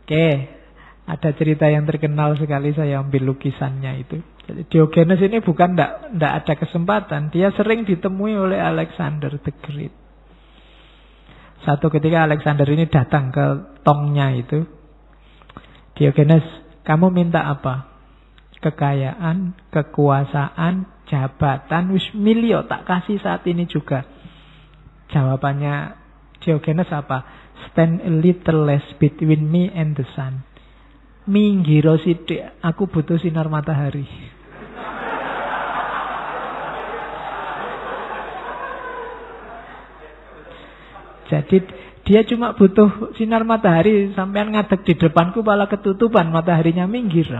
Oke, ada cerita yang terkenal sekali, saya ambil lukisannya itu. Jadi Diogenes ini bukan ndak ada kesempatan, dia sering ditemui oleh Alexander the Great. Satu ketika Alexander ini datang ke tongnya itu, Diogenes, kamu minta apa? Kekayaan, kekuasaan, jabatan, wis milio tak kasih saat ini juga. Jawabannya Diogenes apa? Stand a little less between me and the sun. Minggiro sithik, aku butuh sinar matahari. Jadi dia cuma butuh sinar matahari, sampean ngadeg di depanku malah ketutupan, mataharinya minggir.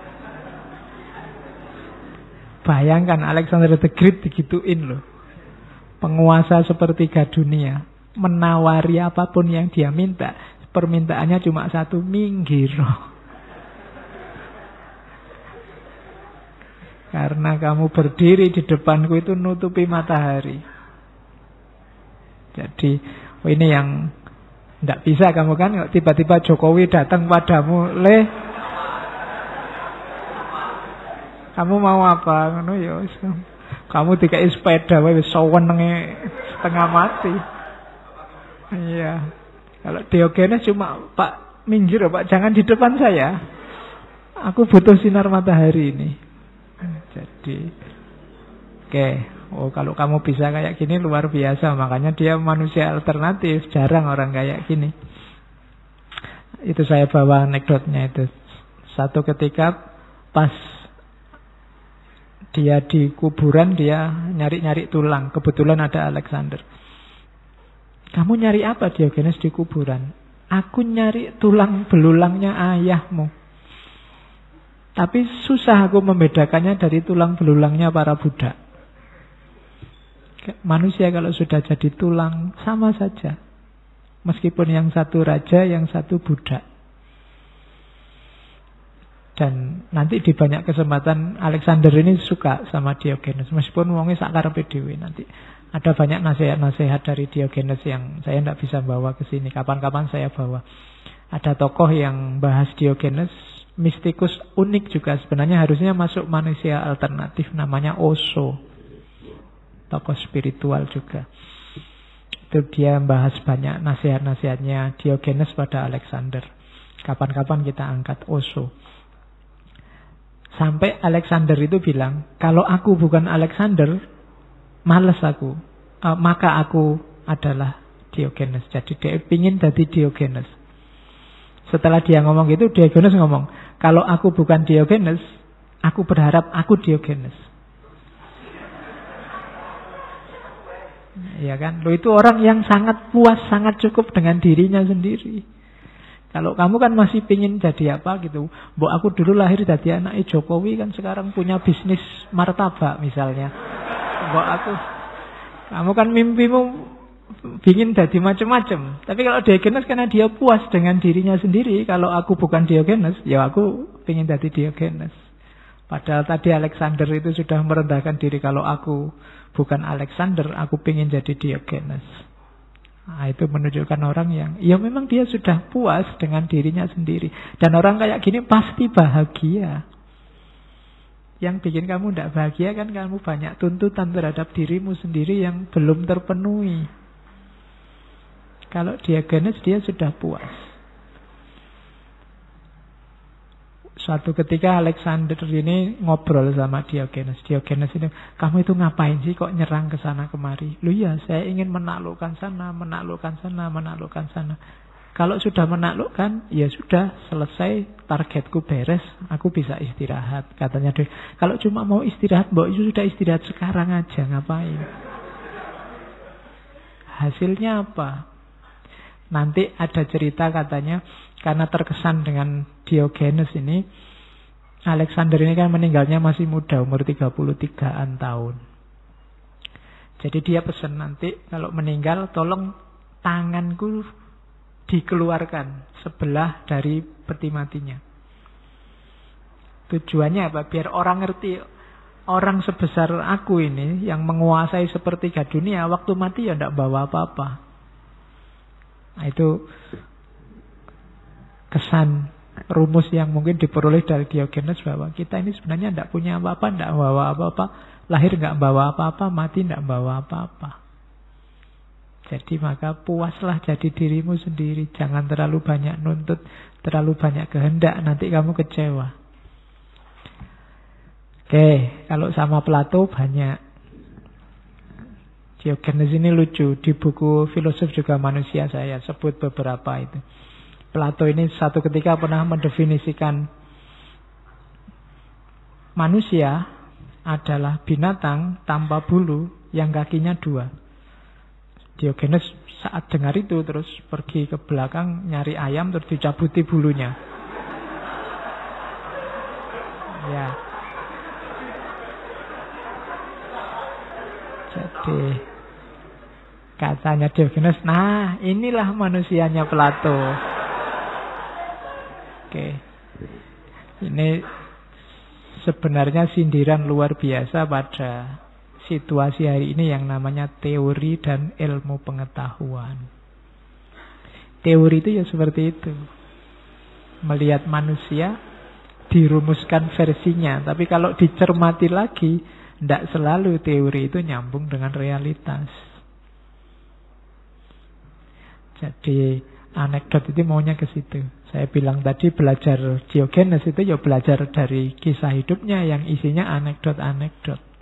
Bayangkan Alexander the Great digituin loh. Penguasa sepertiga dunia, menawari apapun yang dia minta, permintaannya cuma satu, minggir. Karena kamu berdiri di depanku itu nutupi matahari. Jadi ini yang tidak bisa kamu kan, tiba-tiba Jokowi datang padamu, kamu mau apa? Kamu dikai sepeda, wis sawenenge setengah mati. Iya. Kalau Diogenes cuma, Pak minggir Pak, jangan di depan saya. Aku butuh sinar matahari ini. Jadi, oke. Oh, kalau kamu bisa kayak gini luar biasa. Makanya dia manusia alternatif. Jarang orang kayak gini. Itu saya bawa anekdotnya itu. Satu ketika pas dia di kuburan, dia nyari-nyari tulang. Kebetulan ada Alexander. Kamu nyari apa Diogenes di kuburan? Aku nyari tulang belulangnya ayahmu. Tapi susah aku membedakannya dari tulang belulangnya para budak. Manusia kalau sudah jadi tulang sama saja. Meskipun yang satu raja, yang satu budak. Dan nanti di banyak kesempatan Alexander ini suka sama Diogenes. Meskipun wongnya sakarepe dhewe, nanti ada banyak nasihat-nasihat dari Diogenes yang saya tidak bisa bawa ke sini. Kapan-kapan saya bawa. Ada tokoh yang bahas Diogenes, mistikus unik juga. Sebenarnya harusnya masuk manusia alternatif, namanya Osho. Tokoh spiritual juga. Itu dia membahas banyak nasihat-nasihatnya Diogenes pada Alexander. Kapan-kapan kita angkat Osho. Sampai Alexander itu bilang, kalau aku bukan Alexander, males aku. Maka aku adalah Diogenes. Jadi dia ingin jadi Diogenes. Setelah dia ngomong gitu, Diogenes ngomong, kalau aku bukan Diogenes, aku berharap aku Diogenes. Ya kan, lo itu orang yang sangat puas, sangat cukup dengan dirinya sendiri. Kalau kamu kan masih pingin jadi apa gitu. Mbok aku dulu lahir jadi anak Jokowi, kan sekarang punya bisnis martabak misalnya. Mbok aku, kamu kan mimpimu pingin jadi macam-macam. Tapi kalau Diogenes karena dia puas dengan dirinya sendiri. Kalau aku bukan Diogenes, ya aku pingin jadi Diogenes. Padahal tadi Alexander itu sudah merendahkan diri. Kalau aku bukan Alexander, aku pingin jadi Diogenes. Nah, itu menunjukkan orang yang, ya memang dia sudah puas dengan dirinya sendiri. Dan orang kayak gini pasti bahagia. Yang bikin kamu tidak bahagia kan kamu banyak tuntutan terhadap dirimu sendiri yang belum terpenuhi. Kalau Diogenes dia sudah puas. Suatu ketika Alexander ini ngobrol sama Diogenes. Diogenes ini, kamu itu ngapain sih kok nyerang ke sana kemari? Lu ya, saya ingin menaklukkan sana, menaklukkan sana, menaklukkan sana. Kalau sudah menaklukkan, ya sudah selesai, targetku beres, aku bisa istirahat. Katanya dia, kalau cuma mau istirahat, mbok itu sudah istirahat sekarang aja, ngapain? Hasilnya apa? Nanti ada cerita katanya, karena terkesan dengan Diogenes ini, Alexander ini kan meninggalnya masih muda, umur 33-an tahun. Jadi dia pesan nanti kalau meninggal, tolong tanganku dikeluarkan sebelah dari peti matinya. Tujuannya apa? Biar orang ngerti, orang sebesar aku ini yang menguasai sepertiga dunia, waktu mati ya tidak bawa apa-apa. Nah itu kesan rumus yang mungkin diperoleh dari Diogenes bahwa kita ini sebenarnya tidak punya apa-apa, tidak bawa apa-apa, lahir nggak bawa apa-apa, mati tidak bawa apa-apa. Jadi maka puaslah jadi dirimu sendiri. Jangan terlalu banyak nuntut, terlalu banyak kehendak, nanti kamu kecewa. Oke, kalau sama Plato banyak. Diogenes ini lucu. Di buku Filosof Juga Manusia saya sebut beberapa itu. Plato ini satu ketika pernah mendefinisikan manusia adalah binatang tanpa bulu yang kakinya 2. Diogenes saat dengar itu terus pergi ke belakang nyari ayam terus dicabuti bulunya. Ya. Jadi katanya Diogenes, nah inilah manusianya Plato. Oke. Ini sebenarnya sindiran luar biasa pada situasi hari ini yang namanya teori dan ilmu pengetahuan. Teori itu ya seperti itu. Melihat manusia, dirumuskan versinya. Tapi kalau dicermati lagi, tidak selalu teori itu nyambung dengan realitas. Jadi anekdot itu maunya ke situ. Saya bilang tadi belajar Diogenes itu ya belajar dari kisah hidupnya yang isinya anekdot-anekdot.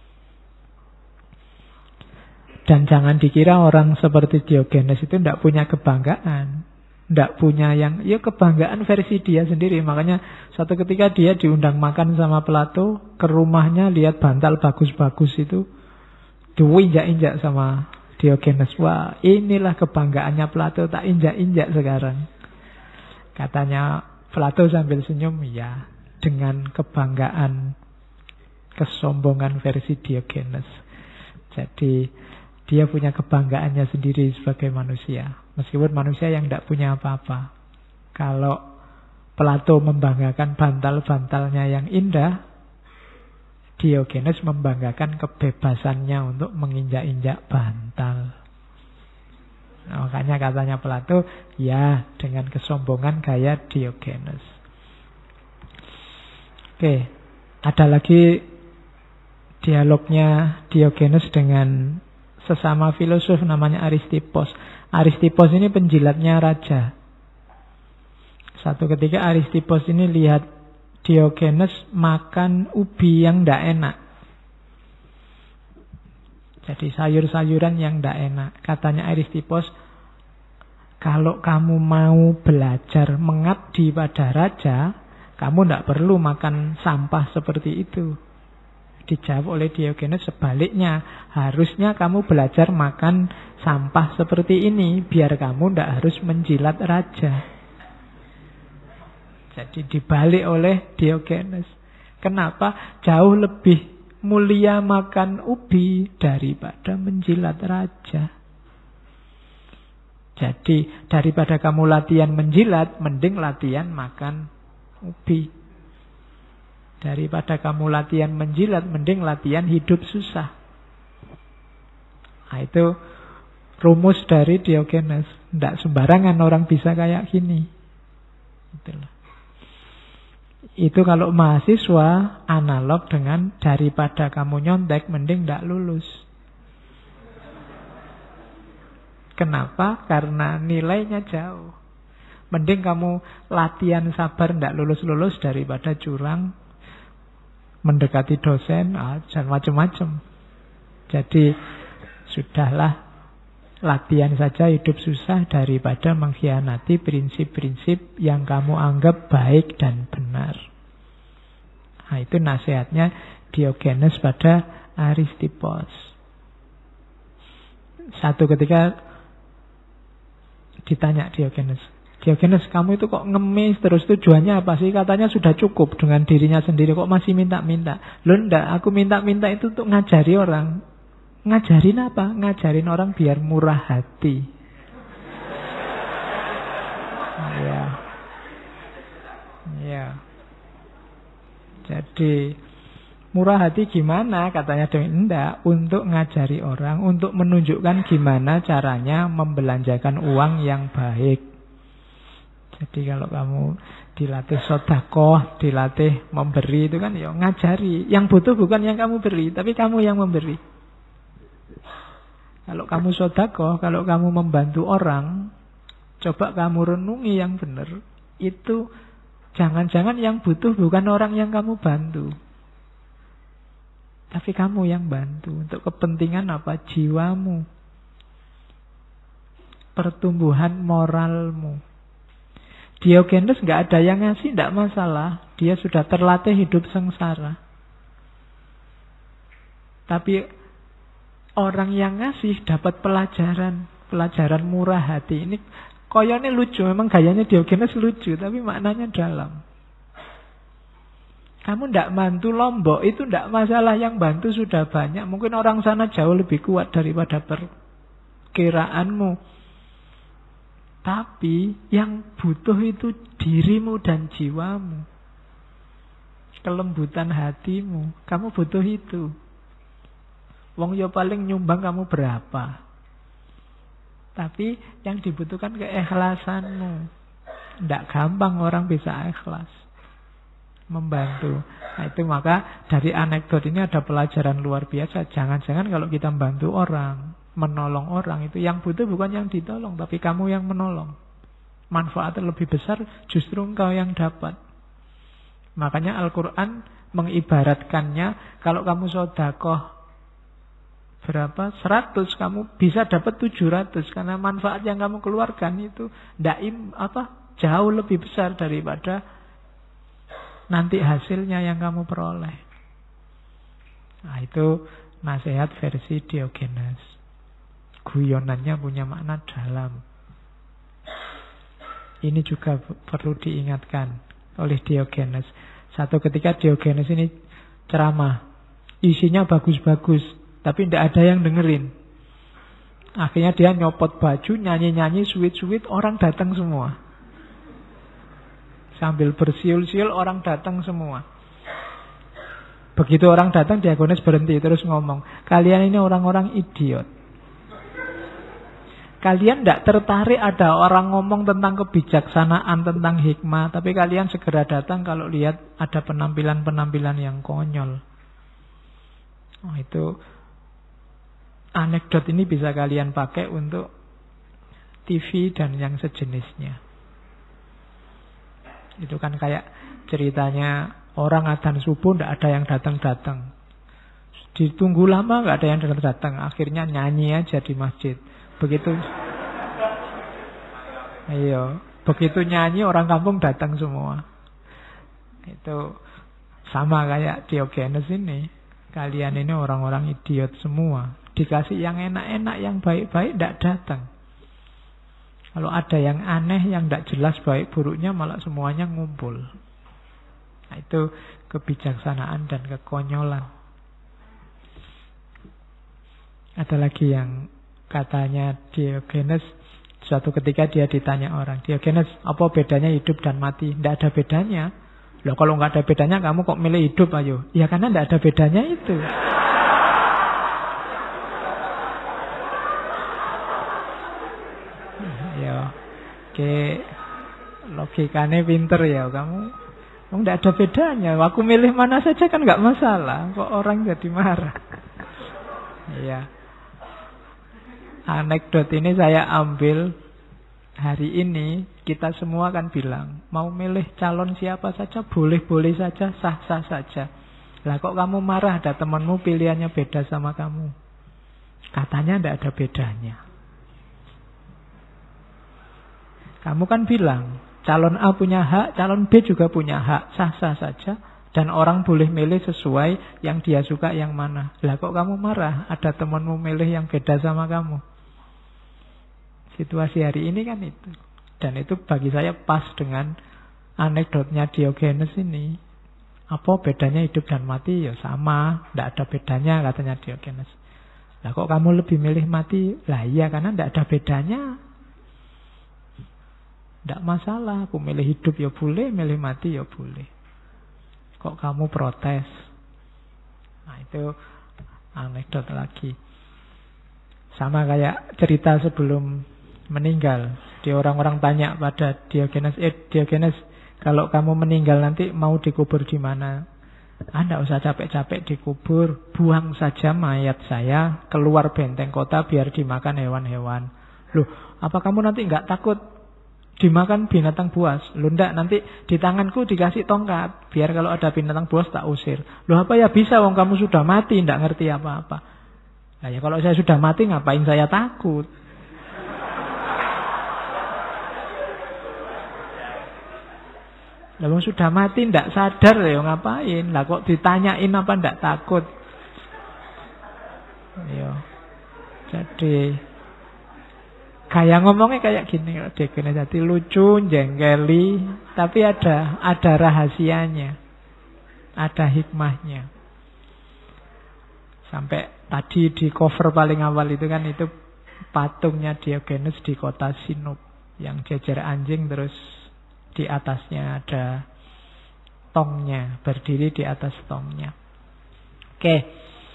Dan jangan dikira orang seperti Diogenes itu tidak punya kebanggaan. Tidak punya yang, ya kebanggaan versi dia sendiri. Makanya suatu ketika dia diundang makan sama Plato, ke rumahnya lihat bantal bagus-bagus itu, diinjak-injak sama Diogenes. Wah, inilah kebanggaannya Plato, tak injak-injak sekarang. Katanya Plato sambil senyum, ya, dengan kebanggaan, kesombongan versi Diogenes. Jadi dia punya kebanggaannya sendiri sebagai manusia. Meskipun manusia yang tidak punya apa-apa. Kalau Plato membanggakan bantal-bantalnya yang indah, Diogenes membanggakan kebebasannya untuk menginjak-injak bantal. Nah, makanya katanya Plato, ya dengan kesombongan gaya Diogenes. Oke, ada lagi dialognya Diogenes dengan sesama filosof namanya Aristippos. Aristippos ini penjilatnya raja. Satu ketika Aristippos ini lihat Diogenes makan ubi yang tidak enak. Jadi sayur-sayuran yang tidak enak. Katanya Aristippos, kalau kamu mau belajar mengabdi pada raja, kamu tidak perlu makan sampah seperti itu. Dijawab oleh Diogenes sebaliknya, harusnya kamu belajar makan sampah seperti ini biar kamu tidak harus menjilat raja. Jadi dibalik oleh Diogenes. Kenapa? Jauh lebih mulia makan ubi daripada menjilat raja. Jadi daripada kamu latihan menjilat, mending latihan makan ubi. Daripada kamu latihan menjilat, mending latihan hidup susah. Nah, itu rumus dari Diogenes. Tidak sembarangan orang bisa kayak gini. Itulah. Itu kalau mahasiswa analog dengan daripada kamu nyontek, mending tidak lulus. Kenapa? Karena nilainya jauh. Mending kamu latihan sabar tidak lulus-lulus daripada curang, mendekati dosen, dan macam-macam. Jadi sudahlah, latihan saja hidup susah daripada mengkhianati prinsip-prinsip yang kamu anggap baik dan benar. Nah, itu nasihatnya Diogenes pada Aristippos. Satu ketika ditanya Diogenes, kamu itu kok ngemis terus, tujuannya apa sih? Katanya sudah cukup dengan dirinya sendiri, kok masih minta-minta? Loh enggak, aku minta-minta itu untuk ngajari orang. Ngajarin apa? Ngajarin orang biar murah hati. Ya. Ya. Jadi murah hati gimana? Katanya enggak, untuk ngajari orang, untuk menunjukkan gimana caranya membelanjakan uang yang baik. Jadi kalau kamu dilatih sedekah, dilatih memberi, itu kan ya ngajari. Yang butuh bukan yang kamu beri, tapi kamu yang memberi. Kalau kamu sedekah, kalau kamu membantu orang, coba kamu renungi yang benar. Itu jangan-jangan yang butuh bukan orang yang kamu bantu, tapi kamu yang bantu. Untuk kepentingan apa? Jiwamu, pertumbuhan moralmu. Diogenes nggak ada yang ngasih, nggak masalah. Dia sudah terlatih hidup sengsara. Tapi orang yang ngasih dapat pelajaran murah hati. Ini koyone lucu, memang gayanya Diogenes lucu, tapi maknanya dalam. Kamu ndak bantu Lombok itu ndak masalah, yang bantu sudah banyak. Mungkin orang sana jauh lebih kuat daripada perkiraanmu. Tapi yang butuh itu dirimu dan jiwamu, kelembutan hatimu. Kamu butuh itu. Wong yo paling nyumbang kamu berapa, tapi yang dibutuhkan keikhlasanmu. Ndak gampang orang bisa ikhlas membantu. Nah itu, maka dari anekdot ini ada pelajaran luar biasa. Jangan-jangan kalau kita membantu orang, menolong orang, itu yang butuh bukan yang ditolong, tapi kamu yang menolong. Manfaatnya lebih besar, justru engkau yang dapat. Makanya Al-Quran mengibaratkannya, kalau kamu sedekah berapa? 100, kamu bisa dapat 700, karena manfaat yang kamu keluarkan itu jauh lebih besar daripada nanti hasilnya yang kamu peroleh. Nah itu nasihat versi Diogenes. Guyonannya punya makna dalam. Ini juga perlu diingatkan oleh Diogenes. Satu ketika Diogenes ini ceramah, isinya bagus-bagus, tapi tidak ada yang dengerin. Akhirnya dia nyopot baju, nyanyi-nyanyi, sweet-sweet, orang datang semua. Sambil bersiul-siul, orang datang semua. Begitu orang datang, Diogenes berhenti terus ngomong, kalian ini orang-orang idiot. Kalian tidak tertarik ada orang ngomong tentang kebijaksanaan, tentang hikmah, tapi kalian segera datang kalau lihat ada penampilan-penampilan yang konyol. Oh, itu anekdot ini bisa kalian pakai untuk TV dan yang sejenisnya. Itu kan kayak ceritanya orang adzan subuh tidak ada yang datang-datang. Ditunggu lama nggak ada yang datang-datang. Akhirnya nyanyi aja di masjid. Begitu nyanyi orang kampung datang semua. Itu sama kayak Diogenes ini. Kalian ini orang-orang idiot semua. Dikasih yang enak-enak, yang baik-baik, tidak datang. Kalau ada yang aneh, yang tidak jelas baik buruknya, malah semuanya ngumpul. Nah, itu kebijaksanaan dan kekonyolan. Ada lagi yang katanya Diogenes, suatu ketika dia ditanya orang, Diogenes, apa bedanya hidup dan mati? Tidak ada bedanya. Loh, kalau nggak ada bedanya, kamu kok milih hidup, ayo? Ya karena tidak ada bedanya itu. Ya, oke, logikanya pinter ya kamu. Tidak ada bedanya. Aku milih mana saja kan nggak masalah. Kok orang jadi marah? Iya. Anekdot ini saya ambil hari ini. Kita semua kan bilang, mau milih calon siapa saja, boleh-boleh saja, sah-sah saja. Lah kok kamu marah ada temanmu pilihannya beda sama kamu? Katanya tidak ada bedanya. Kamu kan bilang, calon A punya hak, calon B juga punya hak, sah-sah saja. Dan orang boleh milih sesuai yang dia suka yang mana. Lah kok kamu marah ada temanmu milih yang beda sama kamu? Situasi hari ini kan itu. Dan itu bagi saya pas dengan anekdotnya Diogenes ini. Apa bedanya hidup dan mati? Ya sama, tidak ada bedanya katanya Diogenes. Lah kok kamu lebih milih mati? Lah iya, karena tidak ada bedanya. Tidak masalah, aku milih hidup ya boleh, milih mati ya boleh. Kok kamu protes? Nah itu anekdot lagi. Sama kayak cerita sebelum meninggal. Jadi orang-orang tanya pada Diogenes, Diogenes, kalau kamu meninggal nanti mau dikubur di mana? Anda usah capek-capek dikubur, buang saja mayat saya keluar benteng kota biar dimakan hewan-hewan. Loh, apa kamu nanti nggak takut dimakan binatang buas? Loh, enggak, nanti di tanganku dikasih tongkat, biar kalau ada binatang buas tak usir. Loh, apa ya bisa, wong kamu sudah mati, enggak ngerti apa-apa. Nah, ya kalau saya sudah mati ngapain saya takut? Lah wong sudah mati ndak sadar ya ngapain? Lah kok ditanyain apa ndak takut? Yo. Jadi kayak ngomongnya kayak gini kok Diogenes, jadi lucu, jengkeli, tapi ada rahasianya. Ada hikmahnya. Sampai tadi di cover paling awal itu kan itu patungnya Diogenes di kota Sinop yang jejer anjing, terus di atasnya ada tongnya, berdiri di atas tongnya. Oke.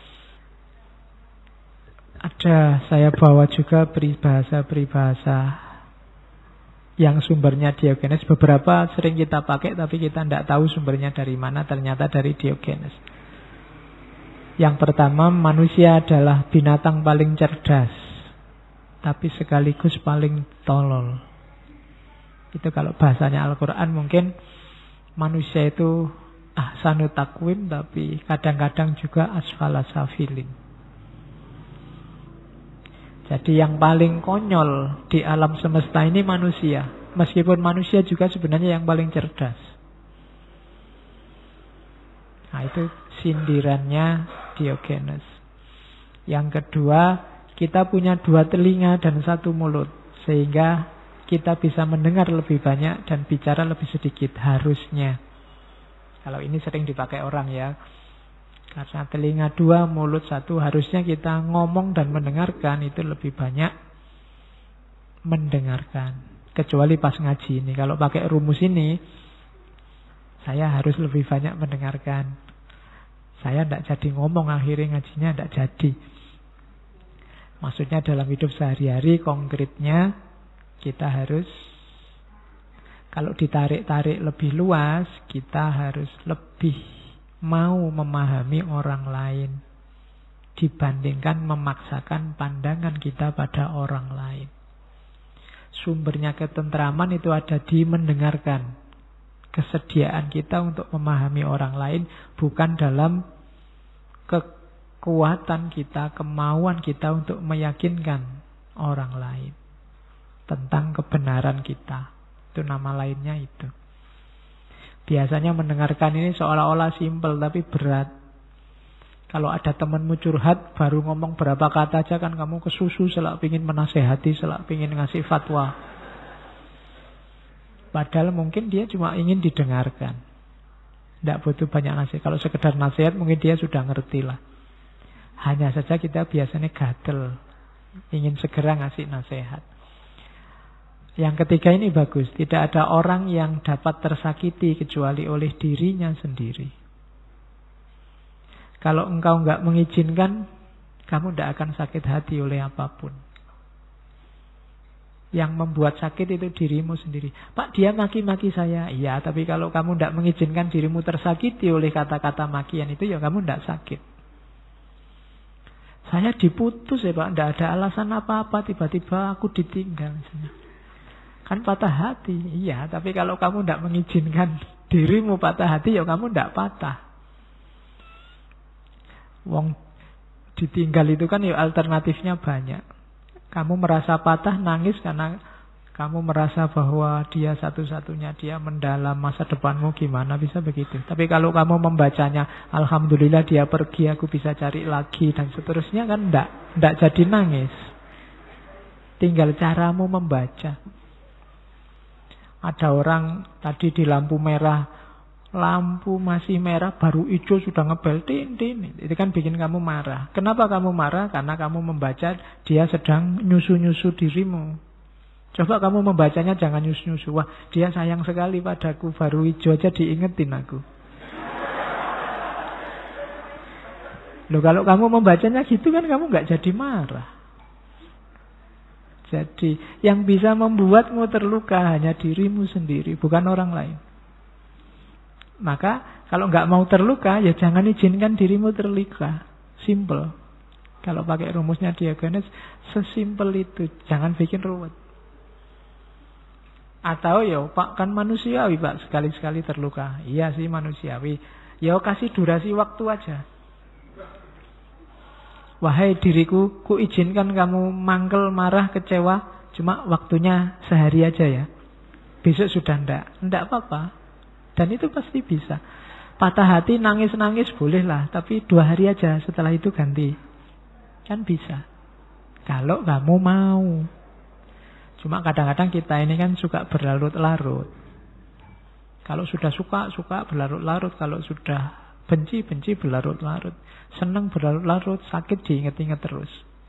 Ada saya bawa juga peribahasa-peribahasa yang sumbernya Diogenes. Beberapa sering kita pakai tapi kita tidak tahu sumbernya dari mana, ternyata dari Diogenes. Yang pertama, manusia adalah binatang paling cerdas tapi sekaligus paling tolol. Itu kalau bahasanya Al-Quran mungkin manusia itu ahsanu takwim, tapi kadang-kadang juga asfala safilin. Jadi yang paling konyol di alam semesta ini manusia. Meskipun manusia juga sebenarnya yang paling cerdas. Nah, itu sindirannya Diogenes. Yang kedua, kita punya 2 telinga dan 1 mulut, sehingga kita bisa mendengar lebih banyak dan bicara lebih sedikit, harusnya. Kalau ini sering dipakai orang ya. Karena telinga 2, mulut 1, harusnya kita ngomong dan mendengarkan itu lebih banyak mendengarkan. Kecuali pas ngaji ini. Kalau pakai rumus ini, saya harus lebih banyak mendengarkan. Saya tidak jadi ngomong, akhirnya ngajinya tidak jadi. Maksudnya dalam hidup sehari-hari konkretnya, kita harus, kalau ditarik-tarik lebih luas, kita harus lebih mau memahami orang lain dibandingkan memaksakan pandangan kita pada orang lain. Sumbernya ketentraman itu ada di mendengarkan. Kesediaan kita untuk memahami orang lain bukan dalam kekuatan kita, kemauan kita untuk meyakinkan orang lain tentang kebenaran kita. Itu nama lainnya itu. Biasanya mendengarkan ini seolah-olah simpel tapi berat. Kalau ada temanmu curhat baru ngomong berapa kata aja kan kamu kesusu, selak pingin menasehati, selak pingin ngasih fatwa. Padahal mungkin dia cuma ingin didengarkan. Tidak butuh banyak nasihat. Kalau sekedar nasihat mungkin dia sudah ngerti lah. Hanya saja kita biasanya gatel, ingin segera ngasih nasihat. Yang ketiga ini bagus. Tidak ada orang yang dapat tersakiti kecuali oleh dirinya sendiri. Kalau engkau nggak mengizinkan, kamu tidak akan sakit hati oleh apapun. Yang membuat sakit itu dirimu sendiri. Pak, dia maki-maki saya. Iya, tapi kalau kamu tidak mengizinkan dirimu tersakiti oleh kata-kata makian itu, ya kamu tidak sakit. Saya diputus ya Pak, tidak ada alasan apa-apa, tiba-tiba aku ditinggal misalnya. Kan patah hati. Iya, tapi kalau kamu tidak mengizinkan dirimu patah hati, ya kamu tidak patah. Wong ditinggal itu kan ya alternatifnya banyak. Kamu merasa patah, nangis karena kamu merasa bahwa dia satu-satunya, dia mendalam masa depanmu, gimana bisa begitu. Tapi kalau kamu membacanya, alhamdulillah dia pergi, aku bisa cari lagi dan seterusnya, kan enggak jadi nangis. Tinggal caramu membaca. Ada orang tadi di lampu merah, lampu masih merah, baru hijau sudah ngebel, tin. Itu kan bikin kamu marah. Kenapa kamu marah? Karena kamu membaca dia sedang nyusu-nyusu dirimu. Coba kamu membacanya jangan nyusu-nyusu. Wah, dia sayang sekali padaku, baru hijau aja diingetin aku. Loh, kalau kamu membacanya gitu kan kamu nggak jadi marah. Jadi yang bisa membuatmu terluka hanya dirimu sendiri, bukan orang lain. Maka kalau nggak mau terluka, ya jangan izinkan dirimu terluka. Simple. Kalau pakai rumusnya Diogenes, sesimpel itu. Jangan bikin ruwet. Atau ya Pak, kan manusiawi Pak, sekali-sekali terluka. Iya sih manusiawi. Ya kasih durasi waktu aja. Wahai diriku, ku izinkan kamu mangkel, marah, kecewa, cuma waktunya sehari aja ya. Besok sudah ndak apa-apa. Dan itu pasti bisa. Patah hati, nangis-nangis bolehlah, tapi 2 hari aja, setelah itu ganti. Kan bisa. Kalau kamu mau. Cuma kadang-kadang kita ini kan suka berlarut-larut. Kalau sudah suka berlarut-larut. Kalau sudah benci berlarut-larut. Senang berlarut-larut, sakit diingat-ingat terus.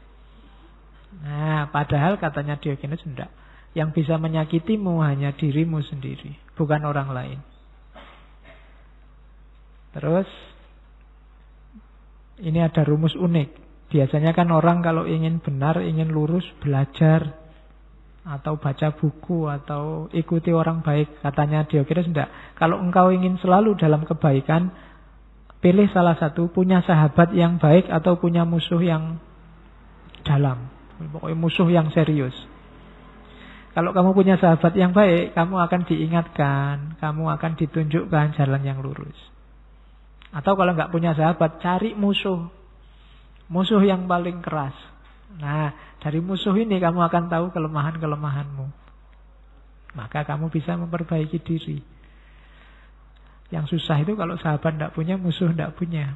Nah, padahal katanya Diogenes enggak. Yang bisa menyakitimu hanya dirimu sendiri, bukan orang lain. Terus, ini ada rumus unik. Biasanya kan orang kalau ingin benar, ingin lurus, belajar atau baca buku atau ikuti orang baik. Katanya Diogenes enggak. Kalau engkau ingin selalu dalam kebaikan, pilih salah satu, punya sahabat yang baik atau punya musuh yang dalam. Pokoknya musuh yang serius. Kalau kamu punya sahabat yang baik, kamu akan diingatkan, kamu akan ditunjukkan jalan yang lurus. Atau kalau nggak punya sahabat, cari musuh. Musuh yang paling keras. Nah, dari musuh ini kamu akan tahu kelemahan-kelemahanmu. Maka kamu bisa memperbaiki diri. Yang susah itu kalau sahabat tidak punya, musuh tidak punya.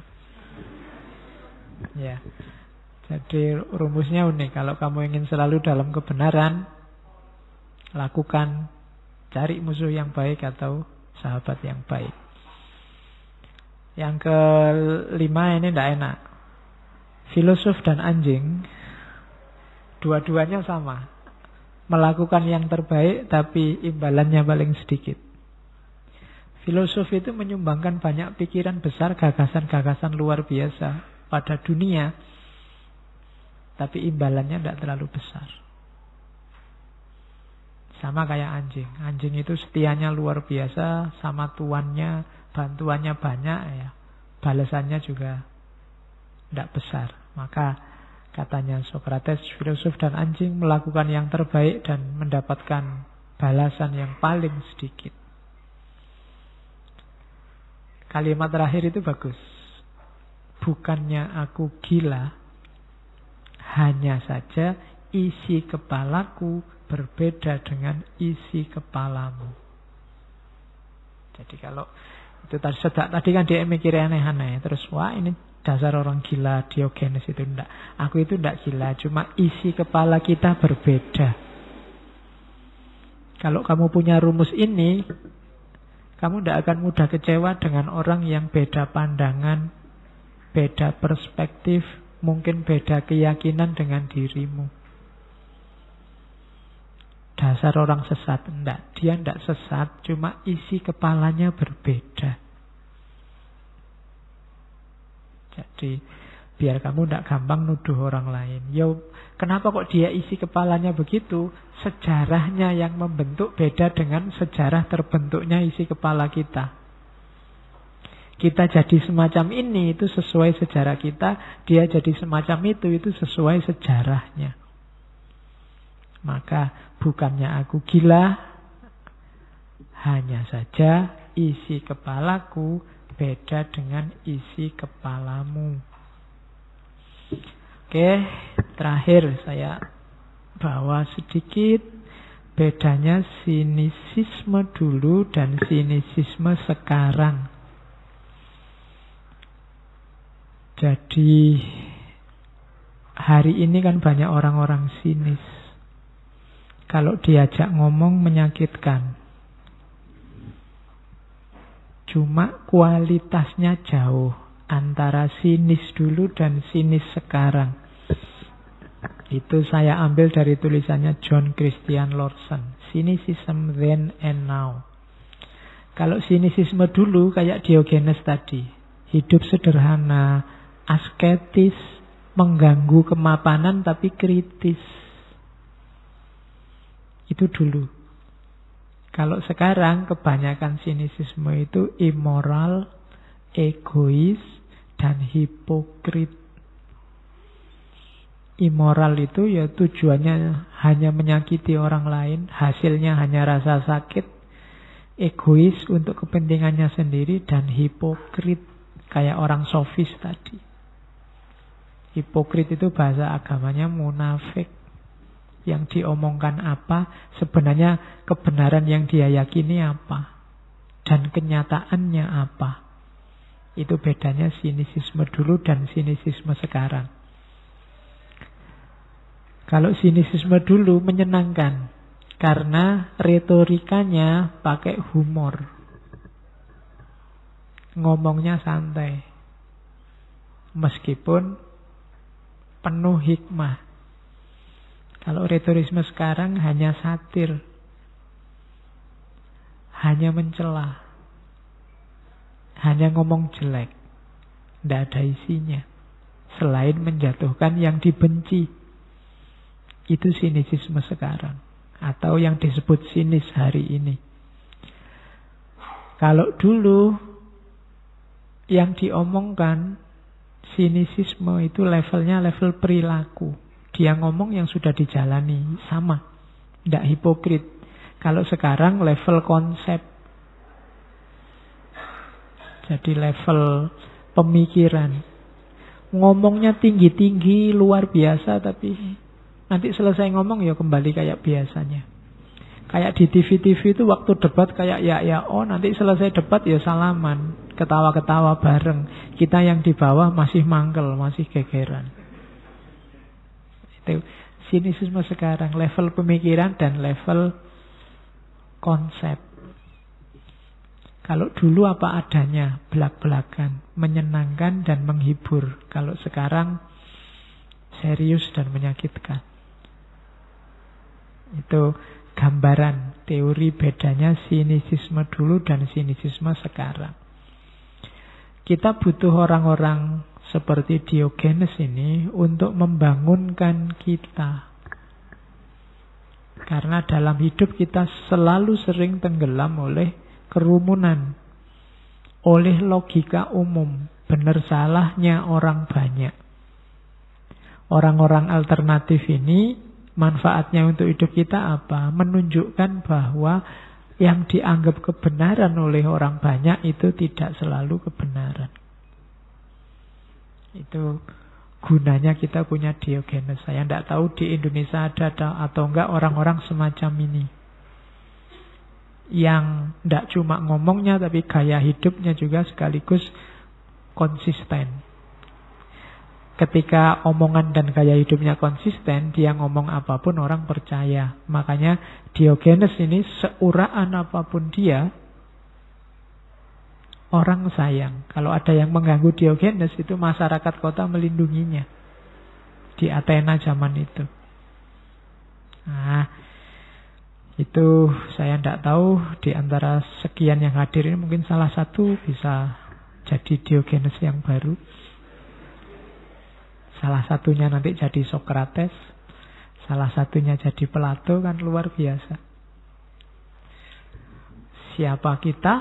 Ya. Jadi rumusnya unik. Kalau kamu ingin selalu dalam kebenaran, lakukan, cari musuh yang baik atau sahabat yang baik. Yang kelima ini tidak enak. Filosof dan anjing, dua-duanya sama. Melakukan yang terbaik tapi imbalannya paling sedikit. Filosof itu menyumbangkan banyak pikiran besar, gagasan-gagasan luar biasa pada dunia, tapi imbalannya tidak terlalu besar. Sama kayak anjing. Anjing itu setianya luar biasa, sama tuannya, bantuannya banyak, ya balasannya juga tidak besar. Maka katanya Sokrates, filosof dan anjing melakukan yang terbaik dan mendapatkan balasan yang paling sedikit. Kalimat terakhir itu bagus. Bukannya aku gila, hanya saja isi kepalaku berbeda dengan isi kepalamu. Jadi kalau itu tadi kan dia mikir aneh-aneh, terus wah ini dasar orang gila, Diogenes itu enggak. Aku itu enggak gila, cuma isi kepala kita berbeda. Kalau kamu punya rumus ini, kamu tidak akan mudah kecewa dengan orang yang beda pandangan, beda perspektif, mungkin beda keyakinan dengan dirimu. Dasar orang sesat, enggak. Dia enggak sesat, cuma isi kepalanya berbeda. Jadi biar kamu tidak gampang nuduh orang lain. Yo, kenapa kok dia isi kepalanya begitu? Sejarahnya yang membentuk beda dengan sejarah terbentuknya isi kepala kita. Kita jadi semacam ini, itu sesuai sejarah kita. Dia jadi semacam itu sesuai sejarahnya. Maka bukannya aku gila, hanya saja isi kepalaku beda dengan isi kepalamu. Oke, terakhir saya bawa sedikit bedanya sinisisme dulu dan sinisisme sekarang. Jadi hari ini kan banyak orang-orang sinis. Kalau diajak ngomong menyakitkan. Cuma kualitasnya jauh antara sinis dulu dan sinis sekarang. Itu saya ambil dari tulisannya John Christian Lawson, Cynicism Then and Now. Kalau sinisisme dulu kayak Diogenes tadi, hidup sederhana, asketis, mengganggu kemapanan tapi kritis. Itu dulu. Kalau sekarang kebanyakan sinisisme itu immoral, egois, dan hipokrit. Immoral itu ya tujuannya hanya menyakiti orang lain, hasilnya hanya rasa sakit. Egois untuk kepentingannya sendiri, dan hipokrit kayak orang sofis tadi. Hipokrit itu bahasa agamanya munafik. Yang diomongkan apa, sebenarnya kebenaran yang dia yakini apa, dan kenyataannya apa. Itu bedanya sinisisme dulu dan sinisisme sekarang. Kalau sinisisme dulu menyenangkan karena retorikanya pakai humor. Ngomongnya santai. Meskipun penuh hikmah. Kalau retorisme sekarang hanya satir. Hanya mencela. Hanya ngomong jelek. Tidak ada isinya. Selain menjatuhkan yang dibenci. Itu sinisisme sekarang. Atau yang disebut sinis hari ini. Kalau dulu yang diomongkan sinisisme itu levelnya level perilaku. Dia ngomong yang sudah dijalani, sama. Tidak hipokrit. Kalau sekarang level konsep. Jadi level pemikiran. Ngomongnya tinggi-tinggi, luar biasa, tapi nanti selesai ngomong ya kembali kayak biasanya. Kayak di TV-TV itu waktu debat kayak ya oh, nanti selesai debat ya salaman, ketawa-ketawa bareng. Kita yang di bawah masih mangkel, masih gegeran. Itu sinisisme sekarang, level pemikiran dan level konsep. Kalau dulu apa adanya, belak-belakan, menyenangkan dan menghibur. Kalau sekarang serius dan menyakitkan. Itu gambaran teori bedanya sinisisme dulu dan sinisisme sekarang. Kita butuh orang-orang seperti Diogenes ini untuk membangunkan kita. Karena dalam hidup kita selalu sering tenggelam oleh kerumunan, oleh logika umum, benar salahnya orang banyak. Orang-orang alternatif ini manfaatnya untuk hidup kita apa? Menunjukkan bahwa yang dianggap kebenaran oleh orang banyak itu tidak selalu kebenaran. Itu gunanya kita punya Diogenes. Saya tidak tahu di Indonesia ada atau enggak orang-orang semacam ini. Yang tidak cuma ngomongnya tapi gaya hidupnya juga sekaligus konsisten. Ketika omongan dan gaya hidupnya konsisten, dia ngomong apapun orang percaya. Makanya Diogenes ini seuraan apapun dia, orang sayang. Kalau ada yang mengganggu Diogenes, itu masyarakat kota melindunginya. Di Athena zaman itu. Nah, itu saya tidak tahu di antara sekian yang hadir ini mungkin salah satu bisa jadi Diogenes yang baru. Salah satunya nanti jadi Sokrates, salah satunya jadi Plato, kan luar biasa. Siapa kita?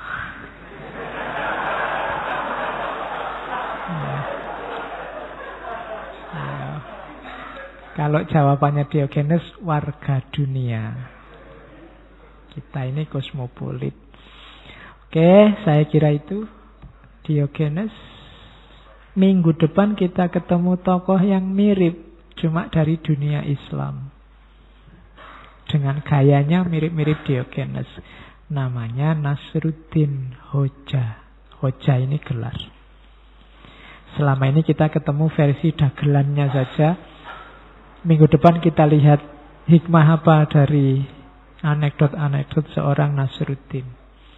Kalau jawabannya Diogenes, warga dunia. Kita ini kosmopolit. Oke, saya kira itu Diogenes. Minggu depan kita ketemu tokoh yang mirip, cuma dari dunia Islam. Dengan gayanya mirip-mirip Diogenes. Namanya Nasruddin Hoja. Hoja ini gelar. Selama ini kita ketemu versi dagelannya saja. Minggu depan kita lihat hikmah apa dari anekdot-anekdot seorang Nasruddin.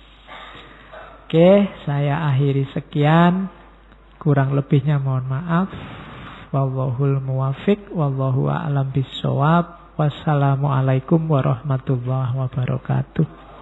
Oke, saya akhiri sekian. Kurang lebihnya mohon maaf. Wallahul muwafiq, wallahu a'lam bissawab. Wassalamualaikum warahmatullahi wabarakatuh.